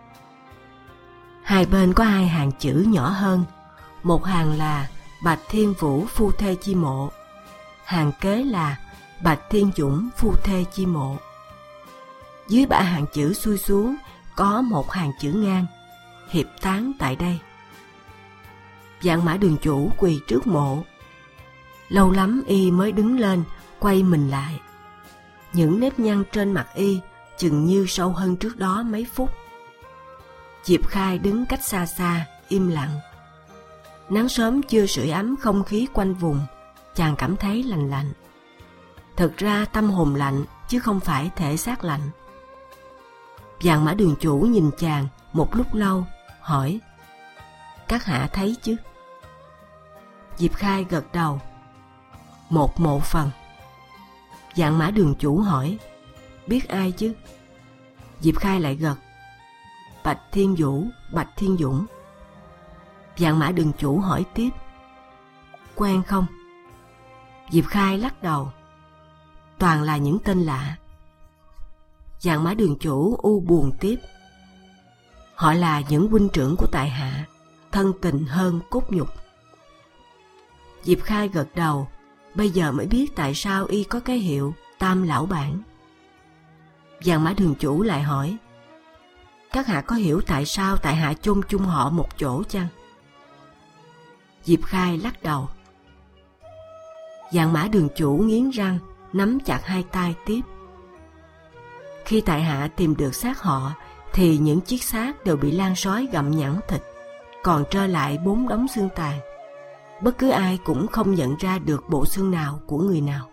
Hai bên có hai hàng chữ nhỏ hơn. Một hàng là Bạch Thiên Vũ phu thê chi mộ, hàng kế là Bạch Thiên Dũng phu thê chi mộ. Dưới ba hàng chữ xuôi xuống có một hàng chữ ngang: hiệp tán tại đây. Vạn Mã Đường chủ quỳ trước mộ. Lâu lắm y mới đứng lên, quay mình lại. Những nếp nhăn trên mặt y chừng như sâu hơn trước đó mấy phút. Diệp Khai đứng cách xa xa, im lặng. Nắng sớm chưa sưởi ấm không khí quanh vùng, chàng cảm thấy lành lạnh. Thực ra tâm hồn lạnh chứ không phải thể xác lạnh. Vạn Mã Đường chủ nhìn chàng một lúc lâu, hỏi: các hạ thấy chứ? Diệp Khai gật đầu: một mộ phần. Vạn Mã Đường chủ hỏi: biết ai chứ? Diệp Khai lại gật: Bạch Thiên Vũ, Bạch Thiên Dũng. Vạn Mã Đường chủ hỏi tiếp: quen không? Diệp Khai lắc đầu: toàn là những tên lạ. Vạn Mã Đường chủ u buồn tiếp: họ là những huynh trưởng của tại hạ, thân tình hơn cốt nhục. Diệp Khai gật đầu, bây giờ mới biết tại sao y có cái hiệu Tam Lão Bản. Vạn Mã Đường chủ lại hỏi: các hạ có hiểu tại sao tại hạ chôn chung họ một chỗ chăng? Diệp Khai lắc đầu. Vạn Mã Đường chủ nghiến răng, nắm chặt hai tay tiếp: khi tại hạ tìm được xác họ thì những chiếc xác đều bị lan sói gặm nhẵn thịt, còn trơ lại bốn đống xương tàn. Bất cứ ai cũng không nhận ra được bộ xương nào của người nào.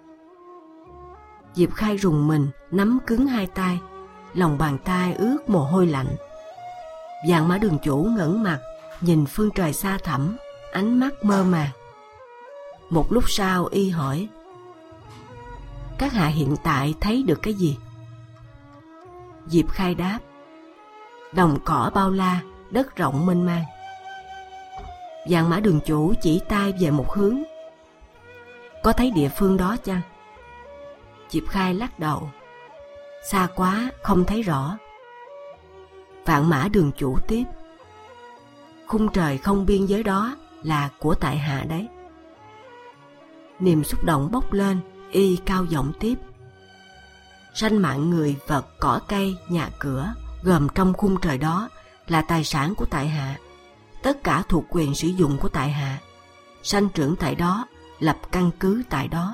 Diệp Khai rùng mình, nắm cứng hai tay, lòng bàn tay ướt mồ hôi lạnh. Vạn Mã Đường chủ ngẩng mặt nhìn phương trời xa thẳm, ánh mắt mơ màng. Một lúc sau y hỏi: các hạ hiện tại thấy được cái gì? Diệp Khai đáp: đồng cỏ bao la, đất rộng mênh mang. Vạn Mã Đường chủ chỉ tay về một hướng: có thấy địa phương đó chăng? Diệp Khai lắc đầu: xa quá, không thấy rõ. Vạn Mã Đường chủ tiếp: khung trời không biên giới đó là của tại hạ đấy. Niềm xúc động bốc lên, y cao giọng tiếp: sanh mạng người, vật, cỏ cây, nhà cửa gồm trong khung trời đó là tài sản của tại hạ, tất cả thuộc quyền sử dụng của tại hạ, sanh trưởng tại đó, lập căn cứ tại đó.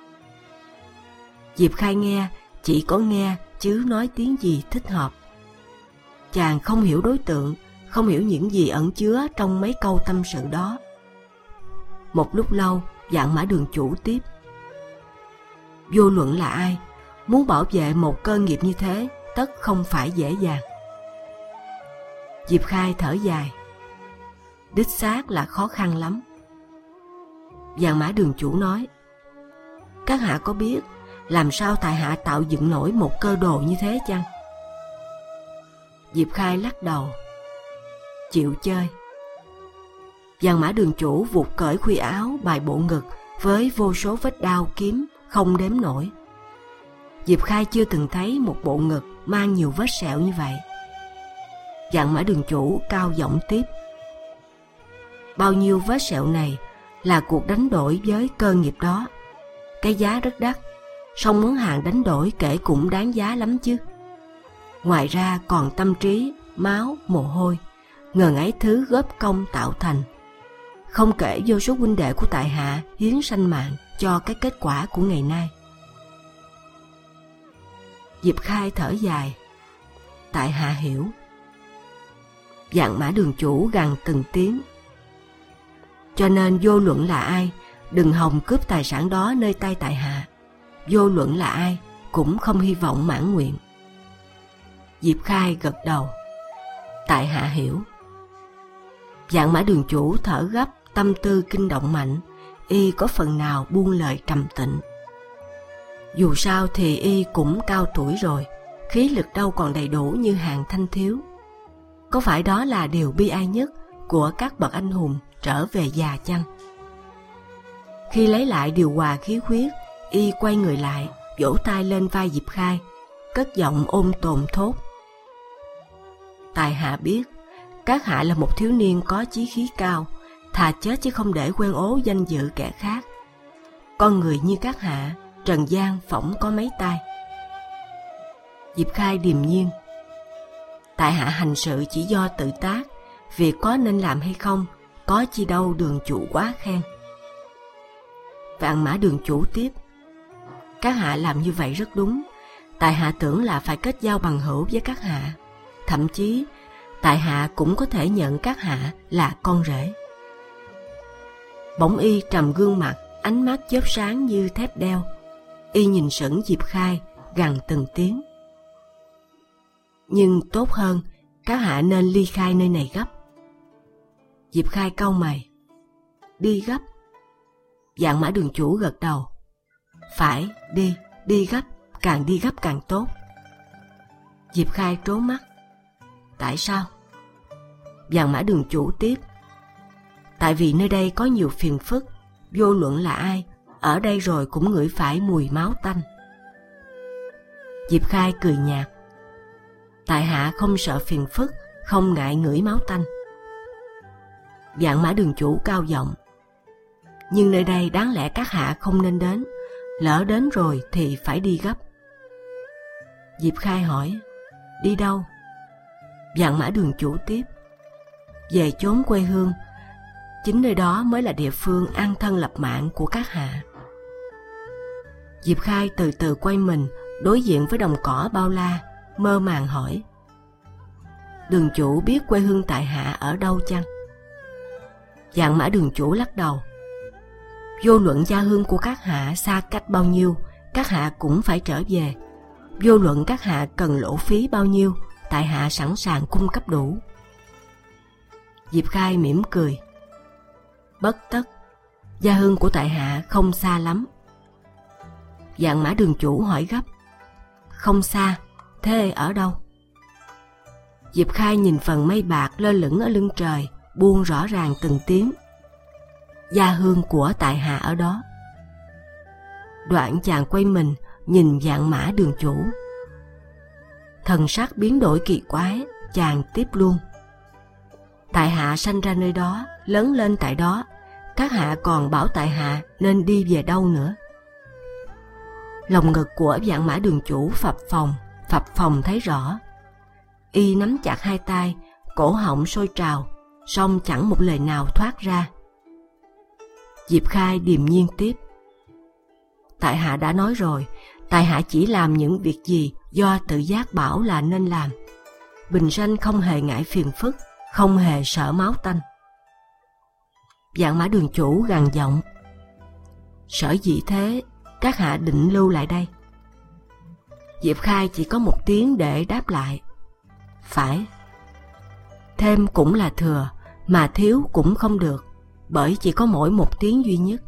Diệp Khai nghe chỉ có nghe chứ nói tiếng gì thích hợp. Chàng không hiểu đối tượng, không hiểu những gì ẩn chứa trong mấy câu tâm sự đó. Một lúc lâu, Vạn Mã Đường chủ tiếp: vô luận là ai, muốn bảo vệ một cơ nghiệp như thế tất không phải dễ dàng. Diệp Khai thở dài: đích xác là khó khăn lắm. Vạn Mã Đường chủ nói: các hạ có biết làm sao tại hạ tạo dựng nổi một cơ đồ như thế chăng? Diệp Khai lắc đầu: chịu chơi. Vạn Mã Đường chủ vụt cởi khuy áo bài bộ ngực với vô số vết đao kiếm không đếm nổi. Diệp Khai chưa từng thấy một bộ ngực mang nhiều vết sẹo như vậy. Vạn Mã Đường chủ cao giọng tiếp: bao nhiêu vết sẹo này là cuộc đánh đổi với cơ nghiệp đó. Cái giá rất đắt, song món hàng đánh đổi kể cũng đáng giá lắm chứ. Ngoài ra còn tâm trí, máu, mồ hôi, ngần ấy thứ góp công tạo thành. Không kể vô số huynh đệ của tại hạ hiến sanh mạng cho cái kết quả của ngày nay. Diệp Khai thở dài: tại hạ hiểu. Vạn Mã Đường chủ gằn từng tiếng: cho nên vô luận là ai, đừng hòng cướp tài sản đó nơi tay tại hạ. Vô luận là ai, cũng không hy vọng mãn nguyện. Diệp Khai gật đầu: tại hạ hiểu. Vạn Mã Đường chủ thở gấp, tâm tư kinh động mạnh, y có phần nào buông lời trầm tĩnh. Dù sao thì y cũng cao tuổi rồi, khí lực đâu còn đầy đủ như hàng thanh thiếu. Có phải đó là điều bi ai nhất của các bậc anh hùng trở về già chăng? Khi lấy lại điều hòa khí huyết, y quay người lại, vỗ tay lên vai Diệp Khai, cất giọng ôn tồn thốt: tại hạ biết các hạ là một thiếu niên có chí khí cao, thà chết chứ không để quen ố danh dự kẻ khác. Con người như các hạ, trần gian phỏng có mấy tay. Diệp Khai điềm nhiên: tại hạ hành sự chỉ do tự tác, việc có nên làm hay không, có chi đâu đường chủ quá khen. Vạn Mã Đường chủ tiếp: các hạ làm như vậy rất đúng. Tại hạ tưởng là phải kết giao bằng hữu với các hạ, thậm chí tại hạ cũng có thể nhận các hạ là con rể. Bỗng y trầm gương mặt, ánh mắt chớp sáng như thép đeo. Y nhìn sững Diệp Khai, gằn từng tiếng: nhưng tốt hơn, các hạ nên ly khai nơi này gấp. Diệp Khai cau mày: đi gấp? Vạn Mã Đường chủ gật đầu: phải, đi, đi gấp, càng đi gấp càng tốt. Diệp Khai trố mắt: tại sao? Vạn Mã Đường chủ tiếp: tại vì nơi đây có nhiều phiền phức, vô luận là ai, ở đây rồi cũng ngửi phải mùi máu tanh. Diệp Khai cười nhạt: tại hạ không sợ phiền phức, không ngại ngửi máu tanh. Vạn Mã Đường chủ cao giọng: nhưng nơi đây đáng lẽ các hạ không nên đến, lỡ đến rồi thì phải đi gấp. Diệp Khai hỏi: đi đâu? Vạn Mã Đường chủ tiếp: về chốn quê hương, chính nơi đó mới là địa phương an thân lập mạng của các hạ. Diệp Khai từ từ quay mình, đối diện với đồng cỏ bao la, mơ màng hỏi: đường chủ biết quê hương tại hạ ở đâu chăng? Vạn Mã Đường chủ lắc đầu: vô luận gia hương của các hạ xa cách bao nhiêu, các hạ cũng phải trở về. Vô luận các hạ cần lỗ phí bao nhiêu, tại hạ sẵn sàng cung cấp đủ. Diệp Khai mỉm cười: bất tất, gia hương của tại hạ không xa lắm. Vạn Mã Đường chủ hỏi gấp: không xa, thế ở đâu? Diệp Khai nhìn phần mây bạc lơ lửng ở lưng trời, buông rõ ràng từng tiếng: gia hương của tại hạ ở đó. Đoạn chàng quay mình nhìn Vạn Mã Đường chủ. Thần sắc biến đổi kỳ quái, chàng tiếp luôn: tại hạ sanh ra nơi đó, lớn lên tại đó, các hạ còn bảo tại hạ nên đi về đâu nữa? Lòng ngực của Vạn Mã Đường chủ phập phồng, phập phồng thấy rõ. Y nắm chặt hai tay, cổ họng sôi trào, song chẳng một lời nào thoát ra. Diệp Khai điềm nhiên tiếp: tại hạ đã nói rồi, tại hạ chỉ làm những việc gì do tự giác bảo là nên làm. Bình sanh không hề ngại phiền phức, không hề sợ máu tanh. Vạn Mã Đường chủ gằn giọng: sở dĩ thế, các hạ định lưu lại đây? Diệp Khai chỉ có một tiếng để đáp lại: phải. Thêm cũng là thừa, mà thiếu cũng không được, bởi chỉ có mỗi một tiếng duy nhất.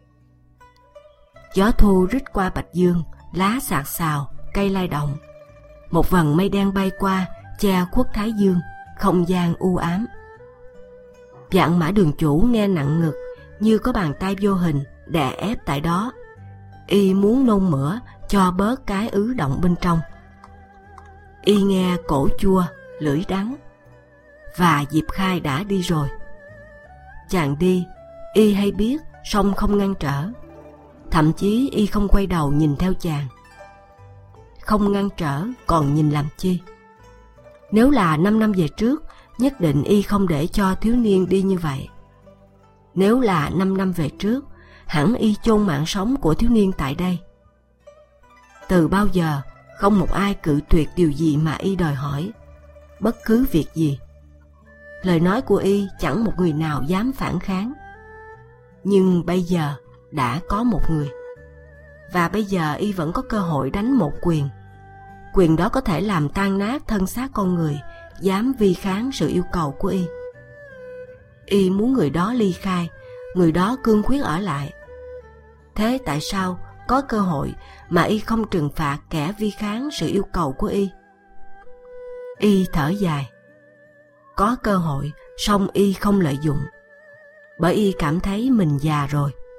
Gió thu rít qua Bạch Dương, lá xạc xào, cây lay động. Một vầng mây đen bay qua, che khuất thái dương, không gian u ám. Vạn Mã Đường chủ nghe nặng ngực, như có bàn tay vô hình đè ép tại đó. Y muốn nôn mửa cho bớt cái ứ động bên trong. Y nghe cổ chua, lưỡi đắng. Và Diệp Khai đã đi rồi. Chàng đi, y hay biết, song không ngăn trở. Thậm chí y không quay đầu nhìn theo chàng. Không ngăn trở, còn nhìn làm chi? Nếu là năm năm về trước, nhất định y không để cho thiếu niên đi như vậy. Nếu là năm năm về trước, hẳn y chôn mạng sống của thiếu niên tại đây. Từ bao giờ, không một ai cự tuyệt điều gì mà y đòi hỏi, bất cứ việc gì. Lời nói của y chẳng một người nào dám phản kháng. Nhưng bây giờ đã có một người. Và bây giờ y vẫn có cơ hội đánh một quyền. Quyền đó có thể làm tan nát thân xác con người dám vi kháng sự yêu cầu của y. Y muốn người đó ly khai, người đó cương quyết ở lại. Thế tại sao có cơ hội mà y không trừng phạt kẻ vi kháng sự yêu cầu của y? Y thở dài. Có cơ hội, song y không lợi dụng. Bởi y cảm thấy mình già rồi.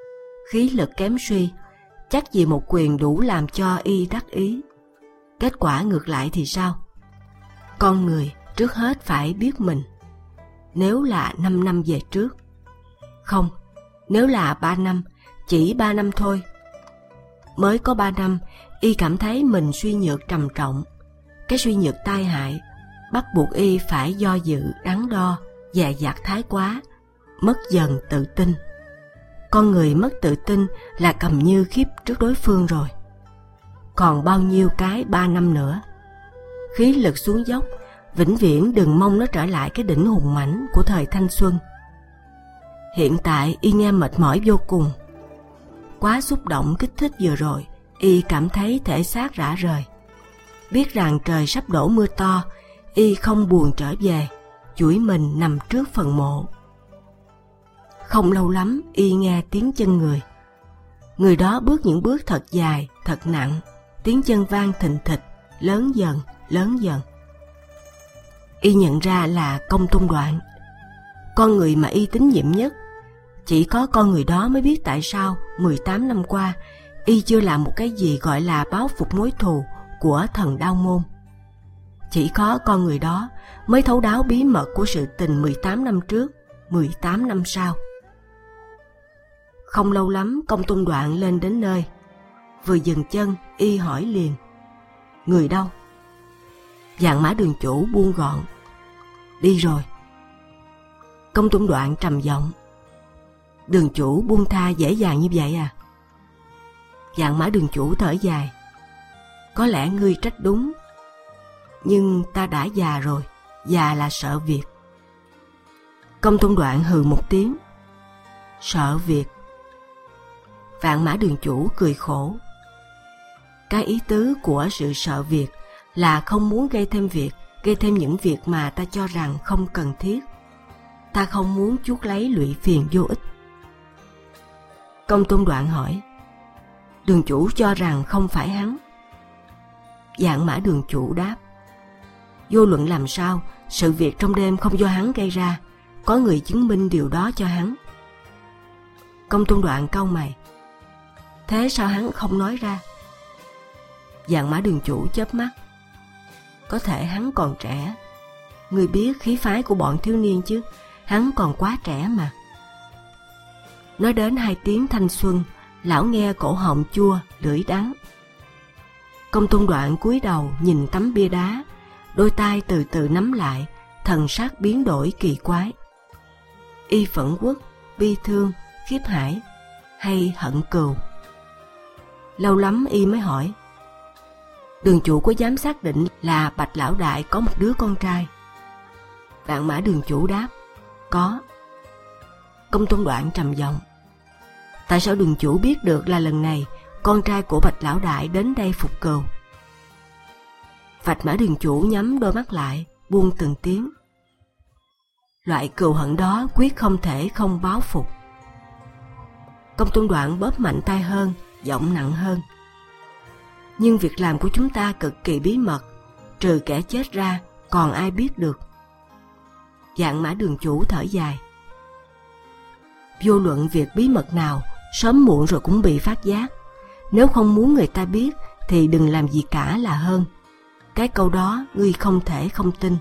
khí lực kém suy, chắc gì một quyền đủ làm cho y đắc ý. Kết quả ngược lại thì sao? Con người trước hết phải biết mình. Nếu là năm năm về trước, không, nếu là ba năm, chỉ ba năm thôi. Mới có ba năm, y cảm thấy mình suy nhược trầm trọng. Cái suy nhược tai hại bắt buộc y phải do dự, đắn đo, dè dặt thái quá, mất dần tự tin. Con người mất tự tin là cầm như khiếp trước đối phương rồi. Còn bao nhiêu cái ba năm nữa. Khí lực xuống dốc, vĩnh viễn đừng mong nó trở lại cái đỉnh hùng mãnh của thời thanh xuân. Hiện tại y nghe mệt mỏi vô cùng. Quá xúc động kích thích vừa rồi, y cảm thấy thể xác rã rời. Biết rằng trời sắp đổ mưa to, y không buồn trở về, duỗi mình nằm trước phần mộ. Không lâu lắm, y nghe tiếng chân người. Người đó bước những bước thật dài, thật nặng, tiếng chân vang thình thịch, lớn dần, lớn dần. Y nhận ra là Công Tôn Đoạn, con người mà y tín nhiệm nhất. Chỉ có con người đó mới biết tại sao mười tám năm qua y chưa làm một cái gì gọi là báo phục mối thù của thần Đao Môn. Chỉ có con người đó mới thấu đáo bí mật của sự tình mười tám năm trước, mười tám năm sau. Không lâu lắm, Công Tôn Đoạn lên đến nơi. Vừa dừng chân, y hỏi liền: người đâu? Vạn Mã Đường chủ buông gọn: đi rồi. Công Tôn Đoạn trầm giọng: Đường chủ buông tha dễ dàng như vậy à? Vạn Mã Đường chủ thở dài: có lẽ ngươi trách đúng, nhưng ta đã già rồi, già là sợ việc. Công Tôn Đoạn hừ một tiếng: sợ việc? Vạn Mã Đường chủ cười khổ: cái ý tứ của sự sợ việc là không muốn gây thêm việc, gây thêm những việc mà ta cho rằng không cần thiết. Ta không muốn chuốc lấy lụy phiền vô ích. Công Tôn Đoạn hỏi: đường chủ cho rằng không phải hắn? Vạn Mã Đường chủ đáp: vô luận làm sao, sự việc trong đêm không do hắn gây ra, có người chứng minh điều đó cho hắn. Công Tôn Đoạn cau mày: thế sao hắn không nói ra? Vạn Mã Đường chủ chớp mắt: có thể hắn còn trẻ. Người biết khí phái của bọn thiếu niên chứ, hắn còn quá trẻ mà. Nói đến hai tiếng thanh xuân, lão nghe cổ họng chua, lưỡi đắng. Công Tôn Đoạn cúi đầu nhìn tấm bia đá, đôi tay từ từ nắm lại, thần sắc biến đổi kỳ quái. Y phẫn uất, bi thương, khiếp hải hay hận cừu? Lâu lắm y mới hỏi: đường chủ có dám xác định là Bạch lão đại có một đứa con trai? Vạn Mã Đường chủ đáp: có. Công Tôn Đoạn trầm giọng: tại sao đường chủ biết được là lần này con trai của Bạch lão đại đến đây phục cừu? Bạch Mã Đường chủ nhắm đôi mắt lại, buông từng tiếng: loại cừu hận đó quyết không thể không báo phục. Công Tôn Đoạn bóp mạnh tay hơn, giọng nặng hơn: nhưng việc làm của chúng ta cực kỳ bí mật, trừ kẻ chết ra còn ai biết được? Vạn Mã Đường chủ thở dài: vô luận việc bí mật nào, sớm muộn rồi cũng bị phát giác. Nếu không muốn người ta biết thì đừng làm gì cả là hơn. Cái câu đó ngươi không thể không tin.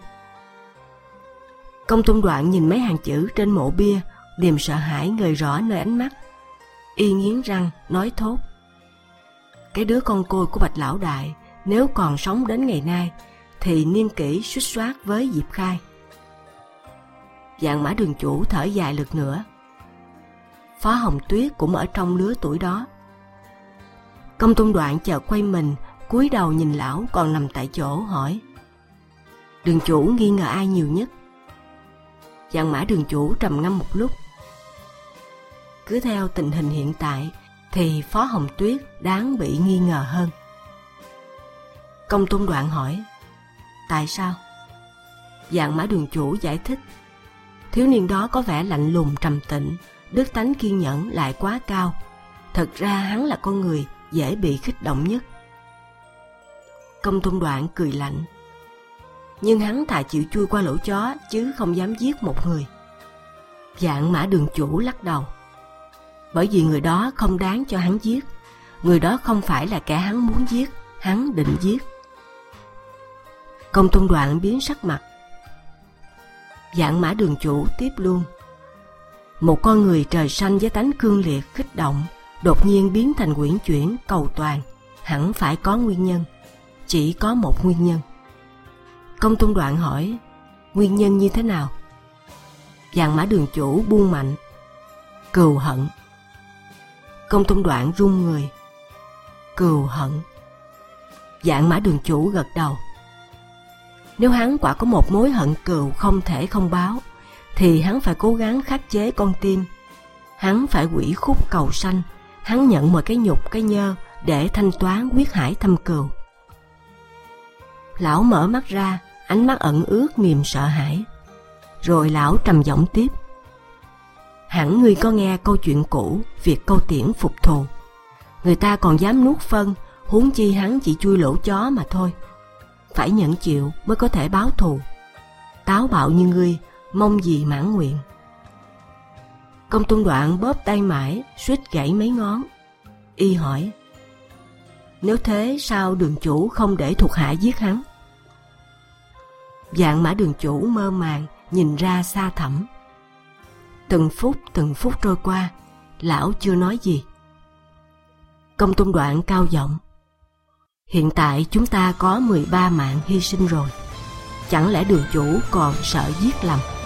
Công Tôn Đoạn nhìn mấy hàng chữ trên mộ bia, niềm sợ hãi ngời rõ nơi ánh mắt. Y nghiến răng nói thốt: cái đứa con côi của Bạch lão đại nếu còn sống đến ngày nay thì niên kỷ suýt soát với Diệp Khai. Vạn Mã Đường chủ thở dài lượt nữa: Phó Hồng Tuyết cũng ở trong lứa tuổi đó. Công Tôn Đoạn chợt quay mình, cúi đầu nhìn lão còn nằm tại chỗ hỏi: đường chủ nghi ngờ ai nhiều nhất? Vạn Mã Đường chủ trầm ngâm một lúc: cứ theo tình hình hiện tại thì Phó Hồng Tuyết đáng bị nghi ngờ hơn. Công Tôn Đoạn hỏi: tại sao? Vạn Mã Đường chủ giải thích: thiếu niên đó có vẻ lạnh lùng trầm tĩnh, đức tánh kiên nhẫn lại quá cao. Thật ra hắn là con người dễ bị kích động nhất. Công Tôn Đoạn cười lạnh: nhưng hắn thà chịu chui qua lỗ chó chứ không dám giết một người. Vạn Mã Đường chủ lắc đầu: bởi vì người đó không đáng cho hắn giết. Người đó không phải là kẻ hắn muốn giết, hắn định giết. Công Tôn Đoạn biến sắc mặt. Vạn Mã Đường chủ tiếp luôn. Một con người trời xanh với tánh cương liệt, kích động, đột nhiên biến thành uyển chuyển, cầu toàn, hẳn phải có nguyên nhân. Chỉ có một nguyên nhân. Công Tôn Đoạn hỏi, nguyên nhân như thế nào? Vạn Mã Đường chủ buông mạnh, cừu hận. Công Tôn Đoạn run người. Cừu hận. Vạn Mã Đường chủ gật đầu. Nếu hắn quả có một mối hận cừu không thể không báo, thì hắn phải cố gắng khắc chế con tim. Hắn phải quỷ khúc cầu sanh. Hắn nhận mọi cái nhục cái nhơ để thanh toán quyết hải thâm cừu. Lão mở mắt ra, ánh mắt ẩn ướt niềm sợ hãi. Rồi lão trầm giọng tiếp. Hẳn ngươi có nghe câu chuyện cũ, việc câu tiễn phục thù. Người ta còn dám nuốt phân, huống chi hắn chỉ chui lỗ chó mà thôi. Phải nhẫn chịu mới có thể báo thù. Táo bạo như ngươi, mong gì mãn nguyện. Công Tôn Đoạn bóp tay mãi, suýt gãy mấy ngón. Y hỏi, nếu thế sao đường chủ không để thuộc hạ giết hắn? Vạn Mã Đường chủ mơ màng nhìn ra xa thẳm. Từng phút từng phút trôi qua, lão chưa nói gì. Công Tôn Đoạn cao giọng, hiện tại chúng ta có mười ba mạng hy sinh rồi, chẳng lẽ đường chủ còn sợ giết lầm?